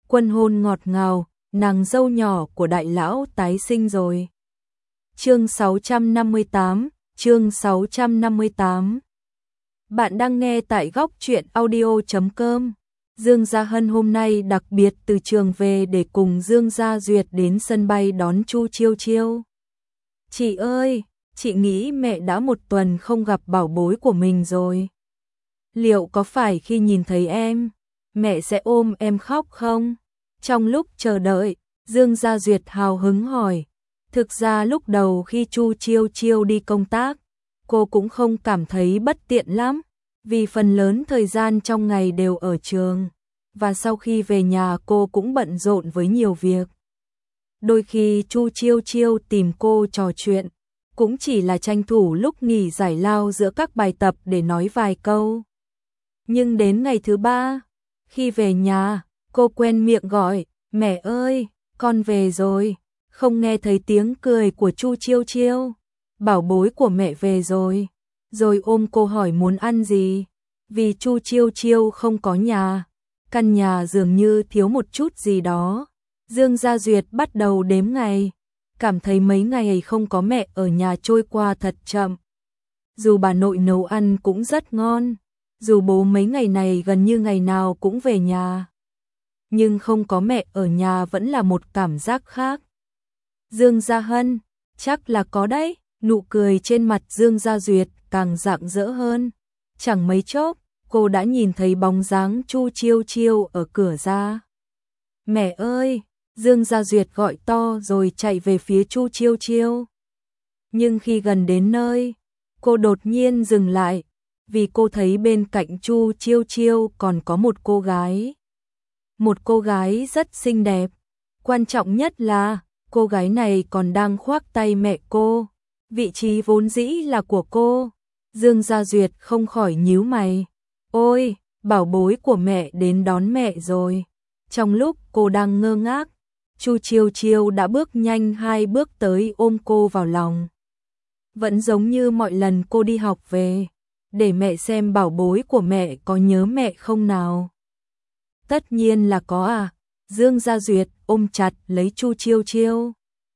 Quân hôn ngọt ngào, nàng dâu nhỏ của đại lão tái sinh rồi. Chương 658, chương 658. Bạn đang nghe tại góc truyện audio.com. Dương Gia Hân hôm nay đặc biệt từ trường về để cùng Dương Gia Duyệt đến sân bay đón Chu Chiêu Chiêu. Chị ơi, chị nghĩ mẹ đã một tuần không gặp bảo bối của mình rồi. Liệu có phải khi nhìn thấy em, mẹ sẽ ôm em khóc không? Trong lúc chờ đợi, Dương Gia Duyệt hào hứng hỏi. Thực ra lúc đầu khi Chu Chiêu Chiêu đi công tác, cô cũng không cảm thấy bất tiện lắm, vì phần lớn thời gian trong ngày đều ở trường, và sau khi về nhà cô cũng bận rộn với nhiều việc. Đôi khi Chu Chiêu Chiêu tìm cô trò chuyện, cũng chỉ là tranh thủ lúc nghỉ giải lao giữa các bài tập để nói vài câu. Nhưng đến ngày thứ ba, khi về nhà, cô quen miệng gọi, mẹ ơi, con về rồi, không nghe thấy tiếng cười của Chu Chiêu Chiêu, bảo bối của mẹ về rồi, rồi ôm cô hỏi muốn ăn gì, vì Chu Chiêu Chiêu không có nhà, căn nhà dường như thiếu một chút gì đó. Dương Gia Duyệt bắt đầu đếm ngày, cảm thấy mấy ngày không có mẹ ở nhà trôi qua thật chậm. Dù bà nội nấu ăn cũng rất ngon, dù bố mấy ngày này gần như ngày nào cũng về nhà, nhưng không có mẹ ở nhà vẫn là một cảm giác khác. Dương Gia Hân, chắc là có đấy, nụ cười trên mặt Dương Gia Duyệt càng rạng rỡ hơn. Chẳng mấy chốc, cô đã nhìn thấy bóng dáng Chu Chiêu Chiêu ở cửa ra. Mẹ ơi, Dương Gia Duyệt gọi to rồi chạy về phía Chu Chiêu Chiêu. Nhưng khi gần đến nơi, cô đột nhiên dừng lại, vì cô thấy bên cạnh Chu Chiêu Chiêu còn có một cô gái. Một cô gái rất xinh đẹp, quan trọng nhất là cô gái này còn đang khoác tay mẹ cô, vị trí vốn dĩ là của cô. Dương Gia Duyệt không khỏi nhíu mày. Ôi, bảo bối của mẹ đến đón mẹ rồi. Trong lúc cô đang ngơ ngác, Chu Chiêu Chiêu đã bước nhanh 2 bước tới ôm cô vào lòng. Vẫn giống như mọi lần cô đi học về, để mẹ xem bảo bối của mẹ có nhớ mẹ không nào. Tất nhiên là có à. Dương Gia Duyệt ôm chặt lấy Chu Chiêu Chiêu.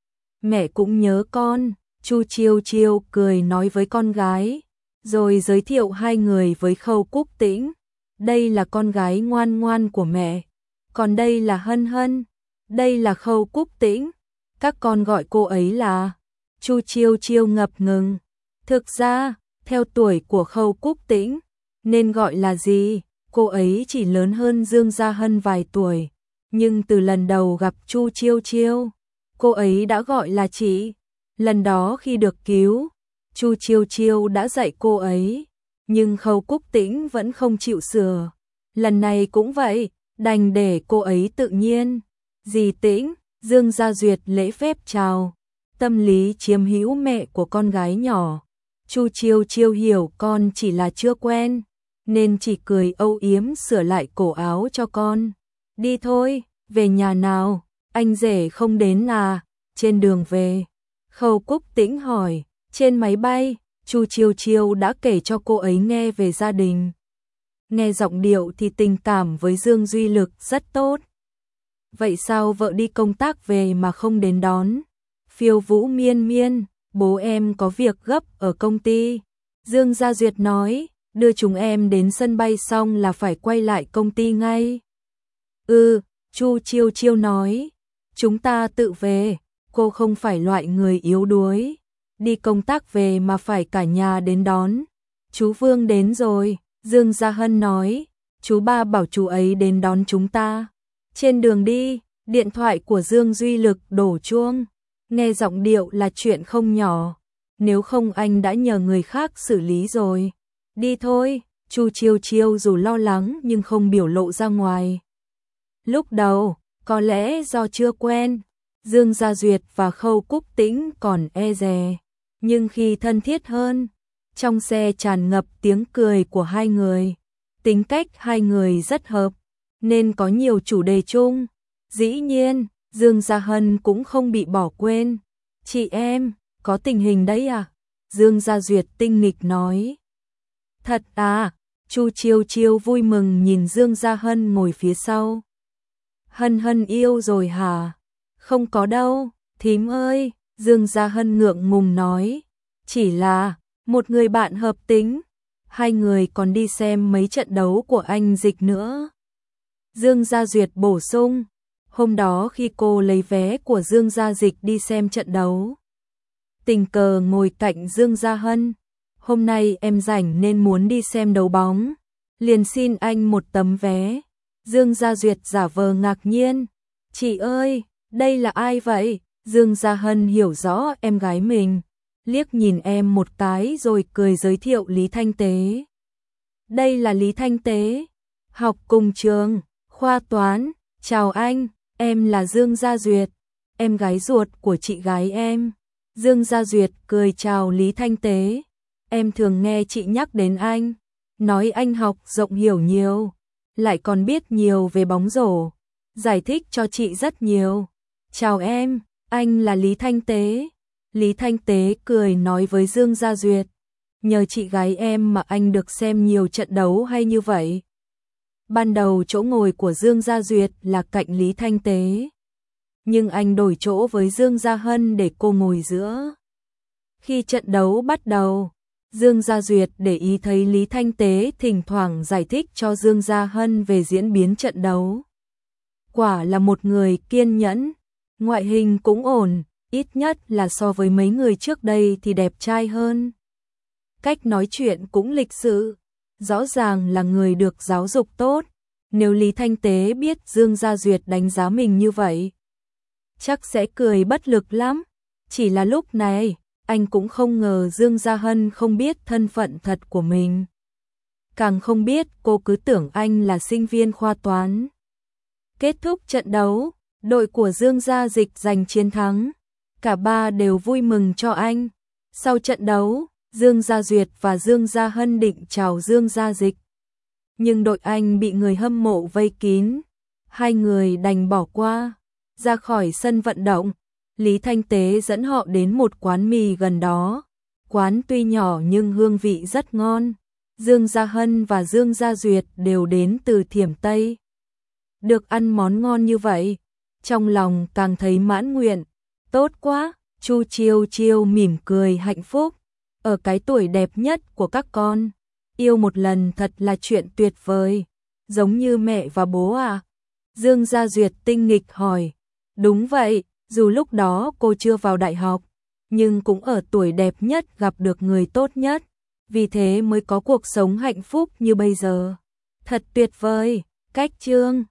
Mẹ cũng nhớ con. Chu Chiêu Chiêu cười nói với con gái, rồi giới thiệu hai người với Khâu Cúc Tĩnh. Đây là con gái ngoan ngoan của mẹ, còn đây là Hân Hân, đây là Khâu Cúc Tĩnh. Các con gọi cô ấy là... Chu Chiêu Chiêu ngập ngừng. Thực ra, theo tuổi của Khâu Cúc Tĩnh, nên gọi là gì? Cô ấy chỉ lớn hơn Dương Gia Hân vài tuổi, nhưng từ lần đầu gặp Chu Chiêu Chiêu, cô ấy đã gọi là chị. Lần đó khi được cứu, Chu Chiêu Chiêu đã dạy cô ấy, nhưng Khâu Cúc Tĩnh vẫn không chịu sửa. Lần này cũng vậy, đành để cô ấy tự nhiên. Dì Tĩnh, Dương Gia Duyệt lễ phép chào, tâm lý chiếm hữu mẹ của con gái nhỏ. Chu Chiêu Chiêu hiểu con chỉ là chưa quen, nên chỉ cười âu yếm sửa lại cổ áo cho con. Đi thôi, về nhà nào, anh rể không đến à? Trên đường về, Khâu Cúc Tĩnh hỏi. Trên máy bay, Chu Chiêu Chiêu đã kể cho cô ấy nghe về gia đình. Nghe giọng điệu thì tình cảm với Dương Duy Lực rất tốt. Vậy sao vợ đi công tác về mà không đến đón? Phiêu Vũ Miên Miên, bố em có việc gấp ở công ty. Dương Gia Duyệt nói, đưa chúng em đến sân bay xong là phải quay lại công ty ngay. Chu Chiêu Chiêu nói, chúng ta tự về, cô không phải loại người yếu đuối. Đi công tác về mà phải cả nhà đến đón. Chú Vương đến rồi, Dương Gia Hân nói, chú ba bảo chú ấy đến đón chúng ta. Trên đường đi, điện thoại của Dương Duy Lực đổ chuông, nghe giọng điệu là chuyện không nhỏ, nếu không anh đã nhờ người khác xử lý rồi. Đi thôi, Chu Chiêu Chiêu dù lo lắng nhưng không biểu lộ ra ngoài. Lúc đầu, có lẽ do chưa quen, Dương Gia Duyệt và Khâu Cúc Tĩnh còn e dè, nhưng khi thân thiết hơn, trong xe tràn ngập tiếng cười của hai người, tính cách hai người rất hợp, nên có nhiều chủ đề chung. Dĩ nhiên, Dương Gia Hân cũng không bị bỏ quên. Chị em, có tình hình đấy à? Dương Gia Duyệt tinh nghịch nói. Thật à? Chu Chiêu Chiêu vui mừng nhìn Dương Gia Hân ngồi phía sau. Hân Hân yêu rồi hả? Không có đâu, thím ơi, Dương Gia Hân ngượng ngùng nói. Chỉ là một người bạn hợp tính. Hai người còn đi xem mấy trận đấu của anh Dịch nữa. Dương Gia Duyệt bổ sung. Hôm đó khi cô lấy vé của Dương Gia Dịch đi xem trận đấu, tình cờ ngồi cạnh Dương Gia Hân. Hôm nay em rảnh nên muốn đi xem đấu bóng, liền xin anh một tấm vé. Dương Gia Duyệt giả vờ ngạc nhiên. Chị ơi, đây là ai vậy? Dương Gia Hân hiểu rõ em gái mình, liếc nhìn em một cái rồi cười giới thiệu Lý Thanh Tế. Đây là Lý Thanh Tế, học cùng trường, khoa toán. Chào anh, em là Dương Gia Duyệt, em gái ruột của chị gái em. Dương Gia Duyệt cười chào Lý Thanh Tế. Em thường nghe chị nhắc đến anh, nói anh học rộng hiểu nhiều, lại còn biết nhiều về bóng rổ, giải thích cho chị rất nhiều. Chào em, anh là Lý Thanh Tế. Lý Thanh Tế cười nói với Dương Gia Duyệt. Nhờ chị gái em mà anh được xem nhiều trận đấu hay như vậy. Ban đầu chỗ ngồi của Dương Gia Duyệt là cạnh Lý Thanh Tế, nhưng anh đổi chỗ với Dương Gia Hân để cô ngồi giữa. Khi trận đấu bắt đầu, Dương Gia Duyệt để ý thấy Lý Thanh Tế thỉnh thoảng giải thích cho Dương Gia Hân về diễn biến trận đấu. Quả là một người kiên nhẫn, ngoại hình cũng ổn, ít nhất là so với mấy người trước đây thì đẹp trai hơn. Cách nói chuyện cũng lịch sự, rõ ràng là người được giáo dục tốt. Nếu Lý Thanh Tế biết Dương Gia Duyệt đánh giá mình như vậy, chắc sẽ cười bất lực lắm. Chỉ là lúc này, anh cũng không ngờ Dương Gia Hân không biết thân phận thật của mình. Càng không biết cô cứ tưởng anh là sinh viên khoa toán. Kết thúc trận đấu, đội của Dương Gia Dịch giành chiến thắng. Cả ba đều vui mừng cho anh. Sau trận đấu, Dương Gia Duyệt và Dương Gia Hân định chào Dương Gia Dịch, nhưng đội anh bị người hâm mộ vây kín. Hai người đành bỏ qua. Ra khỏi sân vận động, Lý Thanh Tế dẫn họ đến một quán mì gần đó. Quán tuy nhỏ nhưng hương vị rất ngon. Dương Gia Hân và Dương Gia Duyệt đều đến từ Thiểm Tây. Được ăn món ngon như vậy, trong lòng càng thấy mãn nguyện. Tốt quá, Chu Chiêu Chiêu mỉm cười hạnh phúc. Ở cái tuổi đẹp nhất của các con, yêu một lần thật là chuyện tuyệt vời. Giống như mẹ và bố à? Dương Gia Duyệt tinh nghịch hỏi. Đúng vậy, dù lúc đó cô chưa vào đại học, nhưng cũng ở tuổi đẹp nhất gặp được người tốt nhất, vì thế mới có cuộc sống hạnh phúc như bây giờ. Thật tuyệt vời. Cách chương